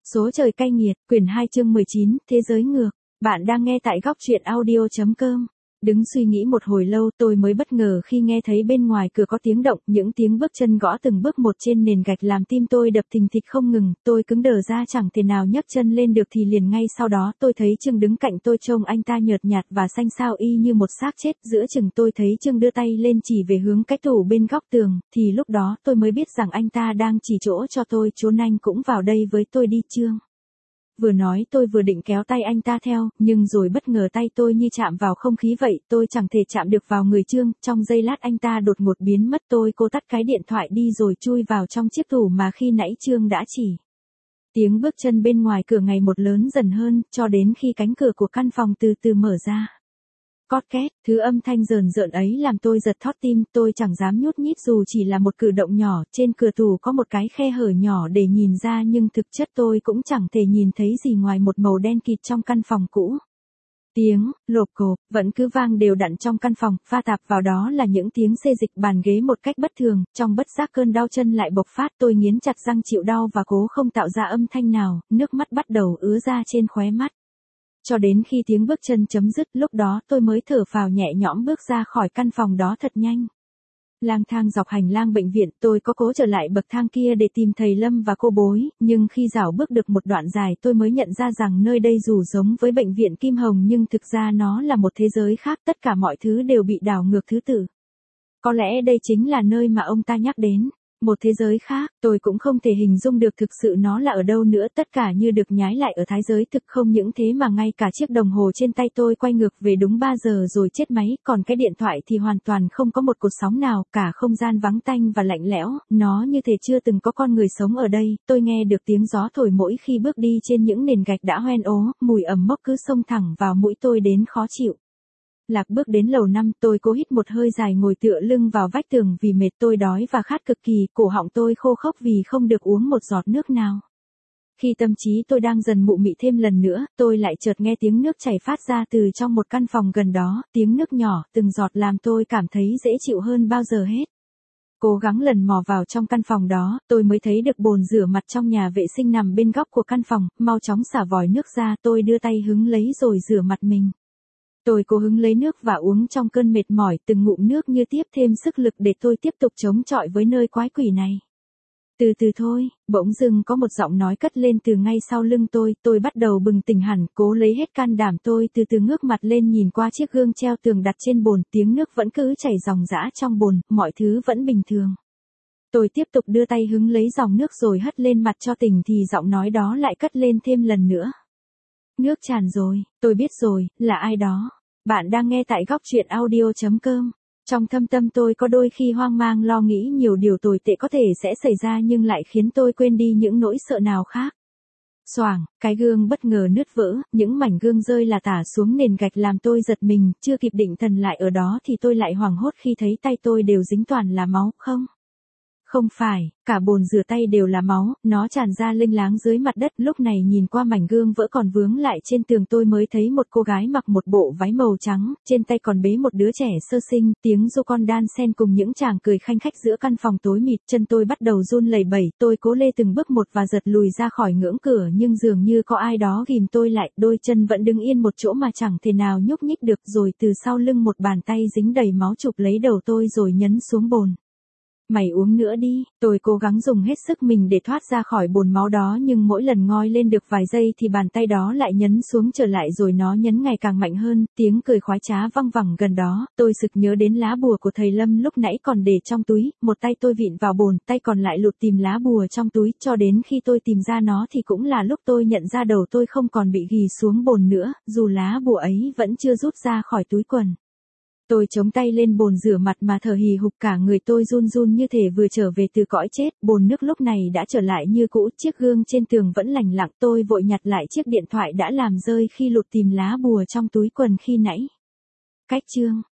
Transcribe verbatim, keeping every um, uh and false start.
Số trời cay nghiệt, quyển hai chương mười chín, Thế giới ngược. Bạn đang nghe tại góc truyện audio.com. Đứng suy nghĩ một hồi lâu tôi mới bất ngờ khi nghe thấy bên ngoài cửa có tiếng động, những tiếng bước chân gõ từng bước một trên nền gạch làm tim tôi đập thình thịch không ngừng, tôi cứng đờ ra chẳng thể nào nhấc chân lên được thì liền ngay sau đó tôi thấy Trương đứng cạnh tôi, trông anh ta nhợt nhạt và xanh xao y như một xác chết. Giữa chừng tôi thấy Trương đưa tay lên chỉ về hướng cái tủ bên góc tường, thì lúc đó tôi mới biết rằng anh ta đang chỉ chỗ cho tôi, trốn anh cũng vào đây với tôi đi Trương. Vừa nói tôi vừa định kéo tay anh ta theo, nhưng rồi bất ngờ tay tôi như chạm vào không khí vậy, tôi chẳng thể chạm được vào người Trương, trong giây lát anh ta đột ngột biến mất, tôi cố tắt cái điện thoại đi rồi chui vào trong chiếc tủ mà khi nãy Trương đã chỉ. Tiếng bước chân bên ngoài cửa ngày một lớn dần hơn, cho đến khi cánh cửa của căn phòng từ từ mở ra. Cót két, thứ âm thanh rờn rợn ấy làm tôi giật thót tim, tôi chẳng dám nhút nhít dù chỉ là một cử động nhỏ, trên cửa tủ có một cái khe hở nhỏ để nhìn ra nhưng thực chất tôi cũng chẳng thể nhìn thấy gì ngoài một màu đen kịt trong căn phòng cũ. Tiếng, lộp cộp, vẫn cứ vang đều đặn trong căn phòng, pha tạp vào đó là những tiếng xê dịch bàn ghế một cách bất thường, trong bất giác cơn đau chân lại bộc phát, tôi nghiến chặt răng chịu đau và cố không tạo ra âm thanh nào, nước mắt bắt đầu ứa ra trên khóe mắt. Cho đến khi tiếng bước chân chấm dứt, lúc đó tôi mới thở phào nhẹ nhõm bước ra khỏi căn phòng đó thật nhanh. Lang thang dọc hành lang bệnh viện, tôi có cố trở lại bậc thang kia để tìm thầy Lâm và cô Bối, nhưng khi dạo bước được một đoạn dài tôi mới nhận ra rằng nơi đây dù giống với bệnh viện Kim Hồng nhưng thực ra nó là một thế giới khác, tất cả mọi thứ đều bị đảo ngược thứ tự. Có lẽ đây chính là nơi mà ông ta nhắc đến. Một thế giới khác, tôi cũng không thể hình dung được thực sự nó là ở đâu nữa, tất cả như được nhái lại ở thái giới thực. Không những thế mà ngay cả chiếc đồng hồ trên tay tôi quay ngược về đúng ba giờ rồi chết máy, còn cái điện thoại thì hoàn toàn không có một cột sóng nào, cả không gian vắng tanh và lạnh lẽo, nó như thể chưa từng có con người sống ở đây. Tôi nghe được tiếng gió thổi mỗi khi bước đi trên những nền gạch đã hoen ố, mùi ẩm mốc cứ xông thẳng vào mũi tôi đến khó chịu. Lạc bước đến lầu năm, tôi cố hít một hơi dài ngồi tựa lưng vào vách tường vì mệt, tôi đói và khát cực kỳ, cổ họng tôi khô khốc vì không được uống một giọt nước nào. Khi tâm trí tôi đang dần mụ mị thêm lần nữa, tôi lại chợt nghe tiếng nước chảy phát ra từ trong một căn phòng gần đó, tiếng nước nhỏ, từng giọt làm tôi cảm thấy dễ chịu hơn bao giờ hết. Cố gắng lần mò vào trong căn phòng đó, tôi mới thấy được bồn rửa mặt trong nhà vệ sinh nằm bên góc của căn phòng, mau chóng xả vòi nước ra, tôi đưa tay hứng lấy rồi rửa mặt mình. Tôi cố hứng lấy nước và uống trong cơn mệt mỏi, từng ngụm nước như tiếp thêm sức lực để tôi tiếp tục chống chọi với nơi quái quỷ này. Từ từ thôi, bỗng dưng có một giọng nói cất lên từ ngay sau lưng tôi, tôi bắt đầu bừng tỉnh hẳn, cố lấy hết can đảm tôi từ từ ngước mặt lên nhìn qua chiếc gương treo tường đặt trên bồn, tiếng nước vẫn cứ chảy ròng rã trong bồn, mọi thứ vẫn bình thường. Tôi tiếp tục đưa tay hứng lấy dòng nước rồi hất lên mặt cho tỉnh thì giọng nói đó lại cất lên thêm lần nữa. Nước tràn rồi, tôi biết rồi, là ai đó. Bạn đang nghe tại góc truyện audio.com. Trong thâm tâm tôi có đôi khi hoang mang lo nghĩ nhiều điều tồi tệ có thể sẽ xảy ra nhưng lại khiến tôi quên đi những nỗi sợ nào khác. Xoảng, cái gương bất ngờ nứt vỡ, những mảnh gương rơi là tả xuống nền gạch làm tôi giật mình, chưa kịp định thần lại ở đó thì tôi lại hoảng hốt khi thấy tay tôi đều dính toàn là máu. Không. Không phải, cả bồn rửa tay đều là máu, nó tràn ra lênh láng dưới mặt đất. Lúc này nhìn qua mảnh gương vỡ còn vướng lại trên tường tôi mới thấy một cô gái mặc một bộ váy màu trắng, trên tay còn bế một đứa trẻ sơ sinh, tiếng ru con đan xen cùng những chàng cười khanh khách giữa căn phòng tối mịt. Chân tôi bắt đầu run lẩy bẩy, tôi cố lê từng bước một và giật lùi ra khỏi ngưỡng cửa nhưng dường như có ai đó ghìm tôi lại, đôi chân vẫn đứng yên một chỗ mà chẳng thể nào nhúc nhích được. Rồi từ sau lưng một bàn tay dính đầy máu chụp lấy đầu tôi rồi nhấn xuống bồn. Mày uống nữa đi, tôi cố gắng dùng hết sức mình để thoát ra khỏi bồn máu đó nhưng mỗi lần ngoi lên được vài giây thì bàn tay đó lại nhấn xuống trở lại rồi nó nhấn ngày càng mạnh hơn, tiếng cười khoái trá văng vẳng gần đó, tôi sực nhớ đến lá bùa của thầy Lâm lúc nãy còn để trong túi, một tay tôi vịn vào bồn, tay còn lại lụt tìm lá bùa trong túi, cho đến khi tôi tìm ra nó thì cũng là lúc tôi nhận ra đầu tôi không còn bị ghì xuống bồn nữa, dù lá bùa ấy vẫn chưa rút ra khỏi túi quần. Tôi chống tay lên bồn rửa mặt mà thở hì hục, cả người tôi run run như thể vừa trở về từ cõi chết. Bồn nước lúc này đã trở lại như cũ, chiếc gương trên tường vẫn lành lặng, tôi vội nhặt lại chiếc điện thoại đã làm rơi khi lụt tìm lá bùa trong túi quần khi nãy. Cách chương,